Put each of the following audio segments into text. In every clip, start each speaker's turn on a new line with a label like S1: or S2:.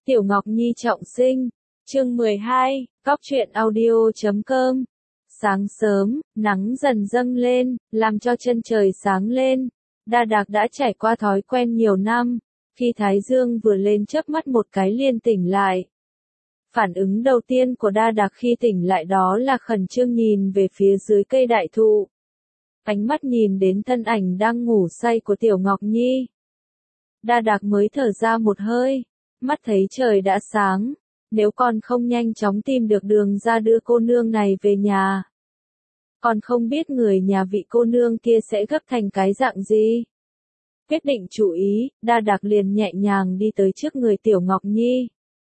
S1: Tiểu Ngọc Nhi trọng sinh, chương 12, Góc truyện audio.com. Sáng sớm, nắng dần dâng lên, làm cho chân trời sáng lên. Đa Đạc đã trải qua thói quen nhiều năm, khi Thái Dương vừa lên chớp mắt một cái liền tỉnh lại. Phản ứng đầu tiên của Đa Đạc khi tỉnh lại đó là khẩn trương nhìn về phía dưới cây đại thụ. Ánh mắt nhìn đến thân ảnh đang ngủ say của Tiểu Ngọc Nhi. Đa Đạc mới thở ra một hơi, mắt thấy trời đã sáng, nếu con không nhanh chóng tìm được đường ra đưa cô nương này về nhà. Còn không biết người nhà vị cô nương kia sẽ gấp thành cái dạng gì. Quyết định chú ý, Đa Đạc liền nhẹ nhàng đi tới trước người Tiểu Ngọc Nhi.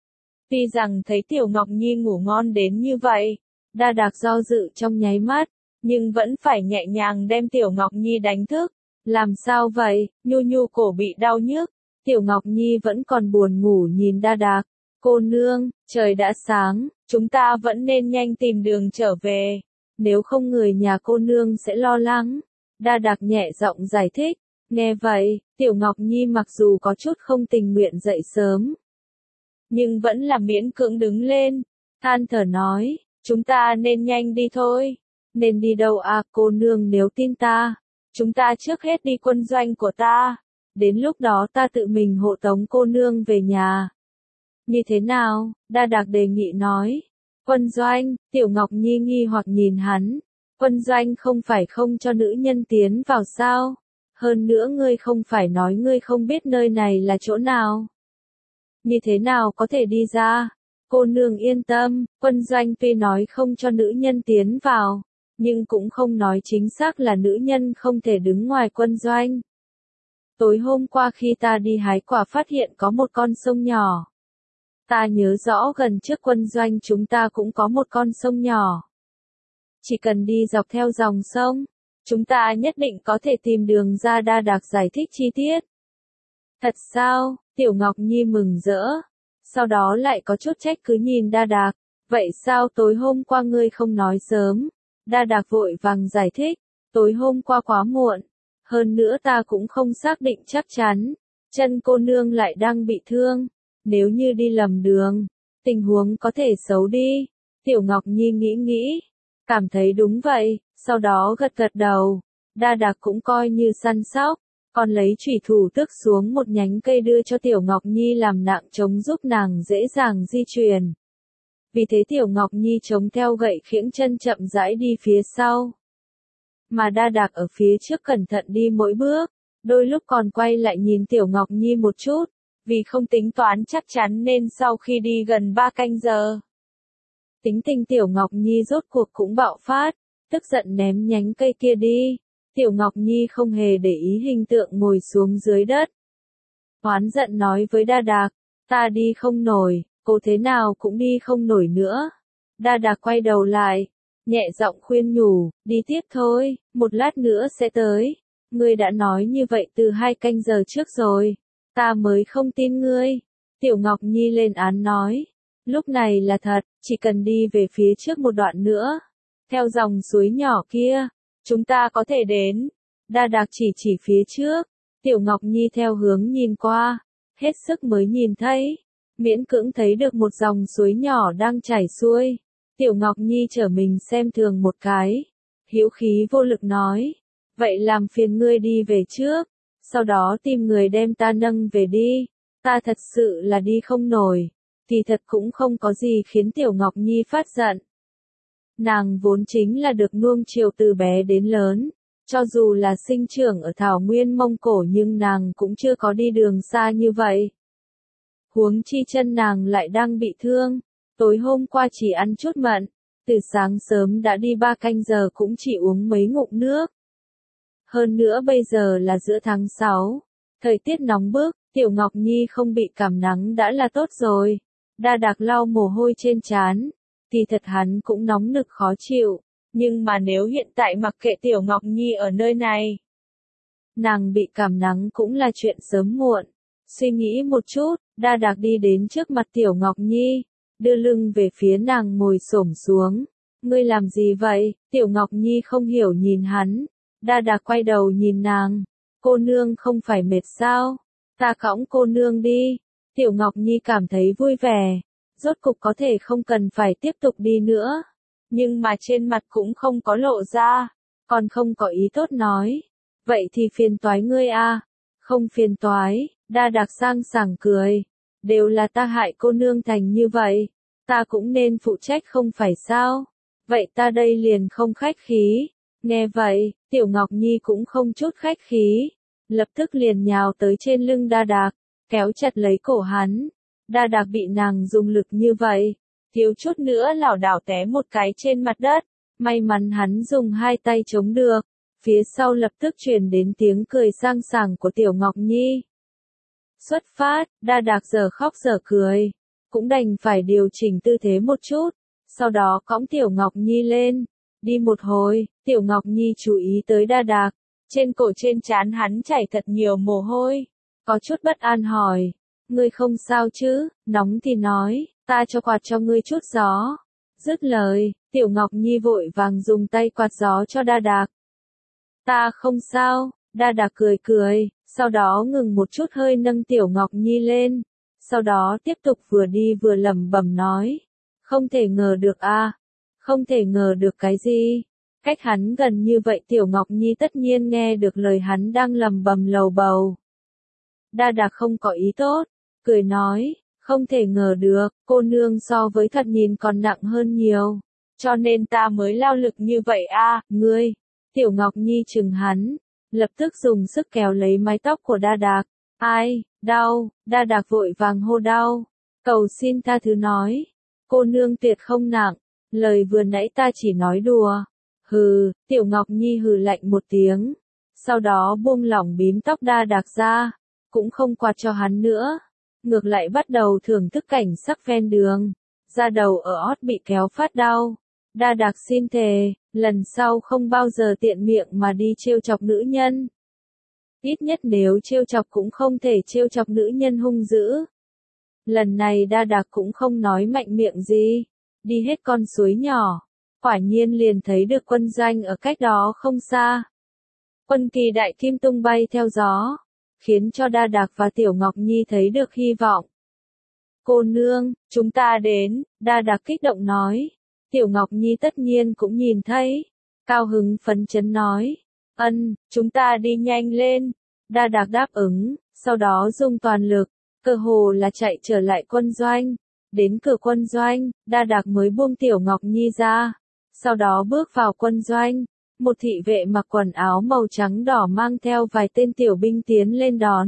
S1: Tuy rằng thấy Tiểu Ngọc Nhi ngủ ngon đến như vậy, Đa Đạc do dự trong nháy mắt, nhưng vẫn phải nhẹ nhàng đem Tiểu Ngọc Nhi đánh thức. Làm sao vậy, Nhu Nhu cổ bị đau nhức. Tiểu Ngọc Nhi vẫn còn buồn ngủ nhìn Đa Đạc. Cô nương, trời đã sáng, chúng ta vẫn nên nhanh tìm đường trở về. Nếu không người nhà cô nương sẽ lo lắng. Đa Đạc nhẹ giọng giải thích. Nghe vậy, Tiểu Ngọc Nhi mặc dù có chút không tình nguyện dậy sớm, nhưng vẫn là miễn cưỡng đứng lên. Than thở nói, chúng ta nên nhanh đi thôi. Nên đi đâu à cô nương, nếu tin ta, chúng ta trước hết đi quân doanh của ta. Đến lúc đó ta tự mình hộ tống cô nương về nhà. Như thế nào? Đa Đạc đề nghị nói. Quân doanh, Tiểu Ngọc Nhi nghi hoặc nhìn hắn. Quân doanh không phải không cho nữ nhân tiến vào sao? Hơn nữa ngươi không phải nói ngươi không biết nơi này là chỗ nào. Như thế nào có thể đi ra? Cô nương yên tâm, quân doanh tuy nói không cho nữ nhân tiến vào, nhưng cũng không nói chính xác là nữ nhân không thể đứng ngoài quân doanh. Tối hôm qua khi ta đi hái quả phát hiện có một con sông nhỏ. Ta nhớ rõ gần trước quân doanh chúng ta cũng có một con sông nhỏ. Chỉ cần đi dọc theo dòng sông, chúng ta nhất định có thể tìm đường ra. Đa Đạc giải thích chi tiết. Thật sao? Tiểu Ngọc Nhi mừng rỡ. Sau đó lại có chút trách cứ nhìn Đa Đạc. Vậy sao tối hôm qua ngươi không nói sớm? Đa Đạc vội vàng giải thích. Tối hôm qua quá muộn. Hơn nữa ta cũng không xác định chắc chắn. Chân cô nương lại đang bị thương. Nếu như đi lầm đường, tình huống có thể xấu đi. Tiểu Ngọc Nhi nghĩ, cảm thấy đúng vậy, sau đó gật gật đầu. Đa Đạc cũng coi như săn sóc, còn lấy chủy thủ tước xuống một nhánh cây đưa cho Tiểu Ngọc Nhi làm nạng trống giúp nàng dễ dàng di chuyển. Vì thế Tiểu Ngọc Nhi chống theo gậy khiễng chân chậm rãi đi phía sau. Mà Đa Đạc ở phía trước cẩn thận đi mỗi bước, đôi lúc còn quay lại nhìn Tiểu Ngọc Nhi một chút. Vì không tính toán chắc chắn nên sau khi đi gần 3 canh giờ, tính tình Tiểu Ngọc Nhi rốt cuộc cũng bạo phát, tức giận ném nhánh cây kia đi. Tiểu Ngọc Nhi không hề để ý hình tượng ngồi xuống dưới đất. Oán giận nói với Đa Đạc, ta đi không nổi, cô thế nào cũng đi không nổi nữa. Đa Đạc quay đầu lại, nhẹ giọng khuyên nhủ, đi tiếp thôi, một lát nữa sẽ tới. Ngươi đã nói như vậy từ 2 canh giờ trước rồi. Ta mới không tin ngươi. Tiểu Ngọc Nhi lên án nói. Lúc này là thật, chỉ cần đi về phía trước một đoạn nữa. Theo dòng suối nhỏ kia, chúng ta có thể đến. Đa Đạc chỉ phía trước. Tiểu Ngọc Nhi theo hướng nhìn qua. Hết sức mới nhìn thấy. Miễn cưỡng thấy được một dòng suối nhỏ đang chảy xuôi. Tiểu Ngọc Nhi trở mình xem thường một cái. Hữu khí vô lực nói. Vậy làm phiền ngươi đi về trước. Sau đó tìm người đem ta nâng về đi. Ta thật sự là đi không nổi. Kỳ thật cũng không có gì khiến Tiểu Ngọc Nhi phát giận. Nàng vốn chính là được nuông chiều từ bé đến lớn. Cho dù là sinh trưởng ở thảo nguyên Mông Cổ nhưng nàng cũng chưa có đi đường xa như vậy. Huống chi chân nàng lại đang bị thương. Tối hôm qua chỉ ăn chút mận. Từ sáng sớm đã đi 3 canh giờ cũng chỉ uống mấy ngụm nước. Hơn nữa bây giờ là giữa tháng 6, thời tiết nóng bức, Tiểu Ngọc Nhi không bị cảm nắng đã là tốt rồi. Đa Đạc lau mồ hôi trên trán, thì thật hắn cũng nóng nực khó chịu, nhưng mà nếu hiện tại mặc kệ Tiểu Ngọc Nhi ở nơi này, nàng bị cảm nắng cũng là chuyện sớm muộn. Suy nghĩ một chút, Đa Đạc đi đến trước mặt Tiểu Ngọc Nhi, đưa lưng về phía nàng ngồi xổm xuống. Ngươi làm gì vậy? Tiểu Ngọc Nhi không hiểu nhìn hắn. Đa Đạc quay đầu nhìn nàng. Cô nương không phải mệt sao? Ta cõng cô nương đi. Tiểu Ngọc Nhi cảm thấy vui vẻ, rốt cục có thể không cần phải tiếp tục đi nữa. Nhưng mà trên mặt cũng không có lộ ra, còn không có ý tốt nói. Vậy thì phiền toái ngươi a. Không phiền toái, Đa Đạc sang sảng cười. Đều là ta hại cô nương thành như vậy, ta cũng nên phụ trách không phải sao? Vậy ta đây liền không khách khí. Nghe vậy, Tiểu Ngọc Nhi cũng không chút khách khí, lập tức liền nhào tới trên lưng Đa Đạc, kéo chặt lấy cổ hắn. Đa Đạc bị nàng dùng lực như vậy, thiếu chút nữa lảo đảo té một cái trên mặt đất, may mắn hắn dùng hai tay chống được. Phía sau lập tức truyền đến tiếng cười sang sảng của Tiểu Ngọc Nhi. Xuất phát, Đa Đạc giờ khóc giờ cười, cũng đành phải điều chỉnh tư thế một chút, sau đó cõng Tiểu Ngọc Nhi lên. Đi một hồi, Tiểu Ngọc Nhi chú ý tới Đa Đạc, trên cổ trên trán hắn chảy thật nhiều mồ hôi, có chút bất an hỏi, ngươi không sao chứ? Nóng thì nói, ta cho quạt cho ngươi chút gió. Dứt lời, Tiểu Ngọc Nhi vội vàng dùng tay quạt gió cho Đa Đạc. Ta không sao. Đa Đạc cười cười, sau đó ngừng một chút hơi nâng Tiểu Ngọc Nhi lên, sau đó tiếp tục vừa đi vừa lẩm bẩm nói, không thể ngờ được a, không thể ngờ được cái gì? Cách hắn gần như vậy Tiểu Ngọc Nhi tất nhiên nghe được lời hắn đang lẩm bẩm lầu bầu. Đa Đạc không có ý tốt, cười nói, không thể ngờ được, cô nương so với thật nhìn còn nặng hơn nhiều, cho nên ta mới lao lực như vậy a, ngươi. Tiểu Ngọc Nhi chừng hắn, lập tức dùng sức kéo lấy mái tóc của Đa Đạc. Ai, đau, Đa Đạc vội vàng hô đau, cầu xin tha thứ nói, cô nương tuyệt không nặng, lời vừa nãy ta chỉ nói đùa. Hừ, Tiểu Ngọc Nhi hừ lạnh một tiếng, sau đó buông lỏng bím tóc Đa Đạc ra, cũng không quạt cho hắn nữa, ngược lại bắt đầu thưởng thức cảnh sắc ven đường, da đầu ở ót bị kéo phát đau. Đa Đạc xin thề, lần sau không bao giờ tiện miệng mà đi trêu chọc nữ nhân. Ít nhất nếu trêu chọc cũng không thể trêu chọc nữ nhân hung dữ. Lần này Đa Đạc cũng không nói mạnh miệng gì, đi hết con suối nhỏ, quả nhiên liền thấy được quân doanh ở cách đó không xa. Quân kỳ đại kim tung bay theo gió, khiến cho Đa Đạc và Tiểu Ngọc Nhi thấy được hy vọng. Cô nương, chúng ta đến, Đa Đạc kích động nói. Tiểu Ngọc Nhi tất nhiên cũng nhìn thấy, cao hứng phấn chấn nói, chúng ta đi nhanh lên. Đa Đạc đáp ứng, sau đó dùng toàn lực, cơ hồ là chạy trở lại quân doanh. Đến cửa quân doanh, Đa Đạc mới buông Tiểu Ngọc Nhi ra, sau đó bước vào quân doanh. Một thị vệ mặc quần áo màu trắng đỏ mang theo vài tên tiểu binh tiến lên đón.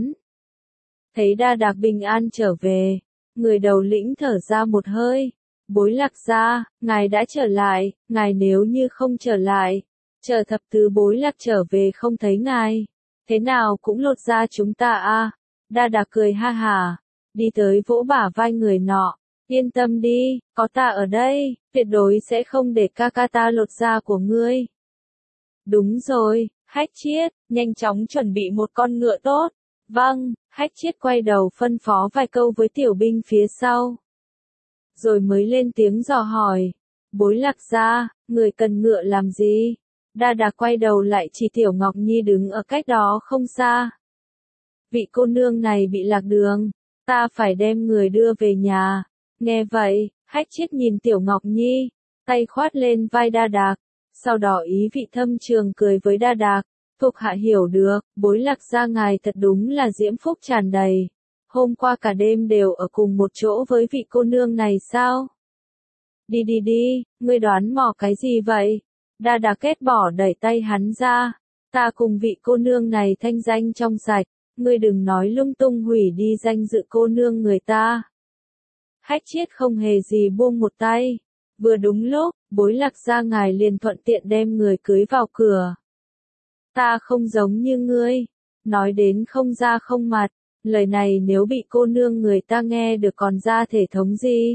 S1: Thấy Đa Đạc bình an trở về, người đầu lĩnh thở ra một hơi. Bối Lạc gia, ngài đã trở lại, ngài nếu như không trở lại, chờ thập tứ Bối Lạc trở về không thấy ngài, thế nào cũng lột ra chúng ta a. Đa Đạc cười ha hả, đi tới vỗ bả vai người nọ, yên tâm đi, có ta ở đây, tuyệt đối sẽ không để ca ca ta lột da của ngươi. Đúng rồi, Hách Chiết, nhanh chóng chuẩn bị một con ngựa tốt. Vâng, Hách Chiết quay đầu phân phó vài câu với tiểu binh phía sau. Rồi mới lên tiếng dò hỏi, Bối Lạc gia, người cần ngựa làm gì? Đa Đạc quay đầu lại chỉ Tiểu Ngọc Nhi đứng ở cách đó không xa. Vị cô nương này bị lạc đường, ta phải đem người đưa về nhà. Nghe vậy, Hách Chiết nhìn Tiểu Ngọc Nhi, tay khoát lên vai Đa Đạc, sau đó ý vị thâm trường cười với Đa Đạc, thuộc hạ hiểu được, Bối Lạc gia ngài thật đúng là diễm phúc tràn đầy. Hôm qua cả đêm đều ở cùng một chỗ với vị cô nương này sao? Đi đi đi, ngươi đoán mò cái gì vậy? Đa Đạc kết bỏ đẩy tay hắn ra. Ta cùng vị cô nương này thanh danh trong sạch, ngươi đừng nói lung tung hủy đi danh dự cô nương người ta. Hách Chiết không hề gì buông một tay. Vừa đúng lúc, Bối Lạc gia ngài liền thuận tiện đem người cưới vào cửa. Ta không giống như ngươi, nói đến không da không mặt. Lời này nếu bị cô nương người ta nghe được còn ra thể thống gì?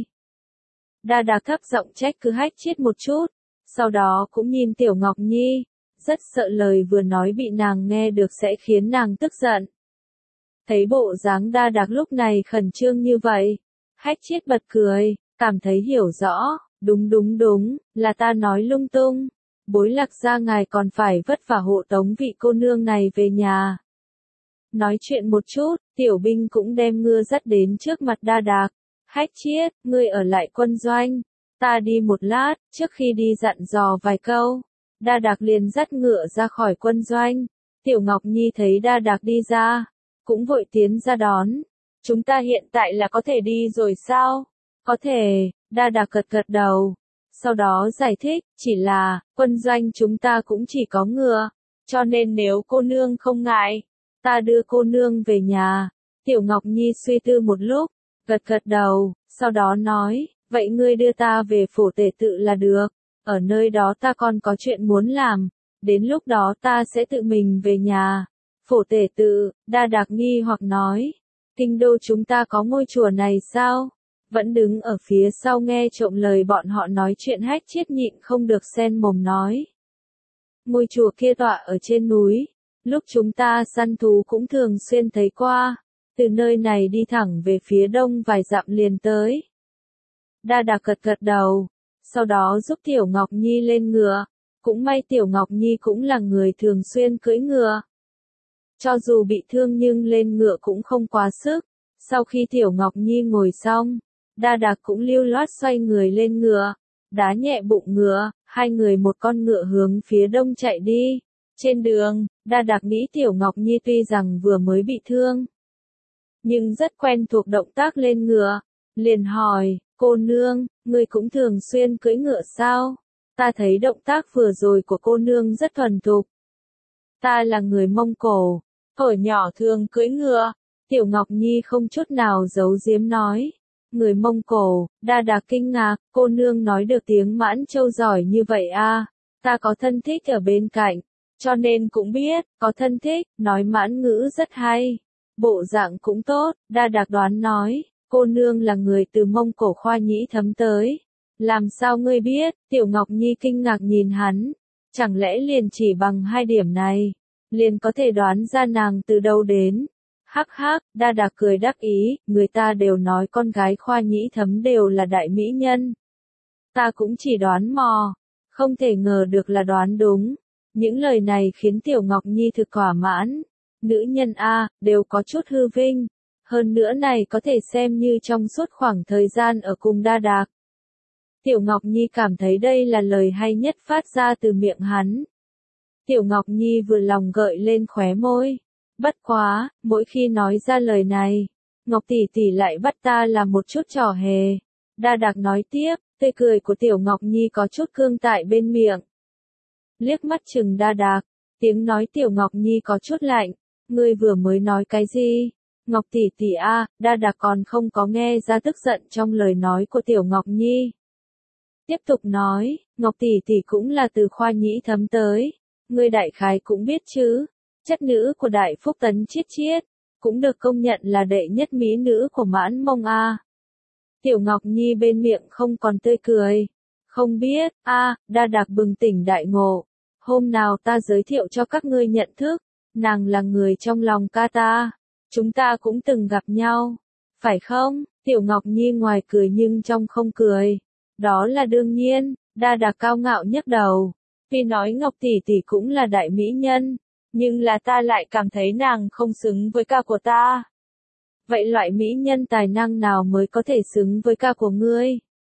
S1: Đa Đạc thấp giọng trách cứ Hách Chiết một chút, sau đó cũng nhìn Tiểu Ngọc Nhi, rất sợ lời vừa nói bị nàng nghe được sẽ khiến nàng tức giận. Thấy bộ dáng Đa Đạc lúc này khẩn trương như vậy, Hách Chiết bật cười, cảm thấy hiểu rõ, đúng, là ta nói lung tung. Bối Lạc gia ngài còn phải vất vả hộ tống vị cô nương này về nhà. Nói chuyện một chút, Tiểu Binh cũng đem ngựa dắt đến trước mặt Đa Đạc. Hách Chiết, ngươi ở lại quân doanh. Ta đi một lát, trước khi đi dặn dò vài câu. Đa Đạc liền dắt ngựa ra khỏi quân doanh. Tiểu Ngọc Nhi thấy Đa Đạc đi ra, cũng vội tiến ra đón. Chúng ta hiện tại là có thể đi rồi sao? Có thể, Đa Đạc gật gật đầu. Sau đó giải thích, chỉ là, quân doanh chúng ta cũng chỉ có ngựa. Cho nên nếu cô nương không ngại, ta đưa cô nương về nhà. Tiểu Ngọc Nhi suy tư một lúc, gật gật đầu, sau đó nói, vậy ngươi đưa ta về phủ tể tự là được. Ở nơi đó ta còn có chuyện muốn làm. Đến lúc đó ta sẽ tự mình về nhà. Phổ tể tự, Đa Đạc nghi hoặc nói. Kinh đô chúng ta có ngôi chùa này sao? Vẫn đứng ở phía sau nghe trộm lời bọn họ nói chuyện. Hách Chiết nhịn không được xen mồm nói. Ngôi chùa kia tọa ở trên núi. Lúc chúng ta săn thú cũng thường xuyên thấy qua. Từ nơi này đi thẳng về phía đông vài dặm liền tới. Đa Đạc gật gật đầu. Sau đó giúp Tiểu Ngọc Nhi lên ngựa. Cũng may Tiểu Ngọc Nhi cũng là người thường xuyên cưỡi ngựa. Cho dù bị thương nhưng lên ngựa cũng không quá sức. Sau khi Tiểu Ngọc Nhi ngồi xong, Đa Đạc cũng lưu loát xoay người lên ngựa, đá nhẹ bụng ngựa, hai người một con ngựa hướng phía đông chạy đi. Trên đường, Đa Đạc nghĩ Tiểu Ngọc Nhi tuy rằng vừa mới bị thương, nhưng rất quen thuộc động tác lên ngựa, liền hỏi, cô nương, ngươi cũng thường xuyên cưỡi ngựa sao? Ta thấy động tác vừa rồi của cô nương rất thuần thục. Ta là người Mông Cổ, hồi nhỏ thường cưỡi ngựa. Tiểu Ngọc Nhi không chút nào giấu giếm nói. Người Mông Cổ, Đa Đạc kinh ngạc, cô nương nói được tiếng Mãn Châu giỏi như vậy à? Ta có thân thích ở bên cạnh, cho nên cũng biết, có thân thích, nói Mãn ngữ rất hay. Bộ dạng cũng tốt, Đa Đạc đoán nói, cô nương là người từ Mông Cổ Khoa Nhĩ Thấm tới. Làm sao ngươi biết? Tiểu Ngọc Nhi kinh ngạc nhìn hắn. Chẳng lẽ liền chỉ bằng hai điểm này, liền có thể đoán ra nàng từ đâu đến? Hắc hắc, Đa Đạc cười đắc ý, người ta đều nói con gái Khoa Nhĩ Thấm đều là đại mỹ nhân. Ta cũng chỉ đoán mò, không thể ngờ được là đoán đúng. Những lời này khiến Tiểu Ngọc Nhi thực thỏa mãn. Nữ nhân A, đều có chút hư vinh. Hơn nữa này có thể xem như trong suốt khoảng thời gian ở cùng Đa Đạc. Tiểu Ngọc Nhi cảm thấy đây là lời hay nhất phát ra từ miệng hắn. Tiểu Ngọc Nhi vừa lòng gợi lên khóe môi. Bất quá, mỗi khi nói ra lời này, Ngọc tỷ tỷ lại bắt ta làm một chút trò hề. Đa Đạc nói tiếp, tươi cười của Tiểu Ngọc Nhi có chút cương tại bên miệng. Liếc mắt chừng Đa Đạc, tiếng nói Tiểu Ngọc Nhi có chút lạnh. Ngươi vừa mới nói cái gì? Ngọc tỷ tỷ a, Đa Đạc còn không có nghe ra tức giận trong lời nói của Tiểu Ngọc Nhi. Tiếp tục nói, Ngọc tỷ tỷ cũng là từ Khoa Nhĩ Thấm tới. Ngươi đại khái cũng biết chứ, chất nữ của Đại Phúc Tấn Chiết Chiết, cũng được công nhận là đệ nhất mỹ nữ của Mãn Mông a. Tiểu Ngọc Nhi bên miệng không còn tươi cười. Không biết, Đa Đạc bừng tỉnh đại ngộ. Hôm nào ta giới thiệu cho các ngươi nhận thức, nàng là người trong lòng ca ta. Chúng ta cũng từng gặp nhau. Phải không? Tiểu Ngọc Nhi ngoài cười nhưng trong không cười. Đó là đương nhiên, Đa Đạc cao ngạo nhấc đầu. Tuy nói Ngọc tỷ tỷ cũng là đại mỹ nhân, nhưng là ta lại cảm thấy nàng không xứng với ca của ta. Vậy loại mỹ nhân tài năng nào mới có thể xứng với ca của ngươi?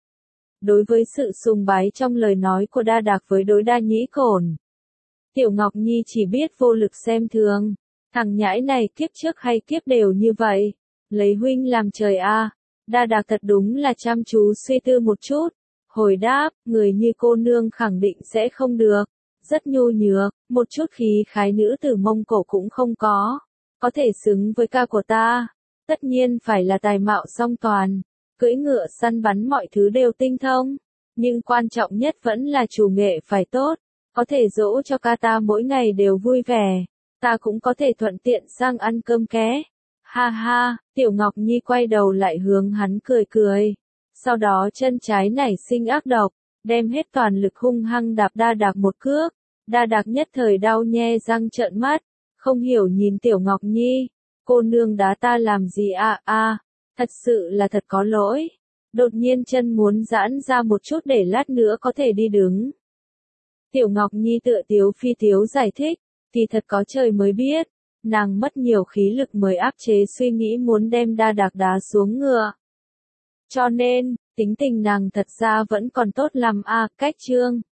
S1: Đối với sự sùng bái trong lời nói của Đa Đạc với đối Đa Nhĩ Cổn, Tiểu Ngọc Nhi chỉ biết vô lực xem thường. Thằng nhãi này kiếp trước hay kiếp đều như vậy. Lấy huynh làm trời a. Đa Đạc thật đúng là chăm chú suy tư một chút. Hồi đáp, người như cô nương khẳng định sẽ không được. Rất nhu nhược, một chút khí khái nữ tử Mông Cổ cũng không có. Có thể xứng với ca của ta. Tất nhiên phải là tài mạo song toàn. Cưỡi ngựa săn bắn mọi thứ đều tinh thông. Nhưng quan trọng nhất vẫn là chủ nghệ phải tốt. Có thể dỗ cho ca ta mỗi ngày đều vui vẻ. Ta cũng có thể thuận tiện sang ăn cơm ké. Ha ha, Tiểu Ngọc Nhi quay đầu lại hướng hắn cười cười. Sau đó chân trái nảy sinh ác độc, đem hết toàn lực hung hăng đạp Đa Đạc một cước. Đa Đạc nhất thời đau nhe răng trợn mắt, không hiểu nhìn Tiểu Ngọc Nhi. Cô nương đá ta làm gì thật sự là thật có lỗi. Đột nhiên chân muốn giãn ra một chút để lát nữa có thể đi đứng. Tiểu Ngọc Nhi tựa tiếu phi tiếu giải thích, thì thật có trời mới biết. nàng mất nhiều khí lực mới áp chế suy nghĩ muốn đem Đa Đạc đá xuống ngựa. Cho nên, tính tình nàng thật ra vẫn còn tốt lắm à, cách Trương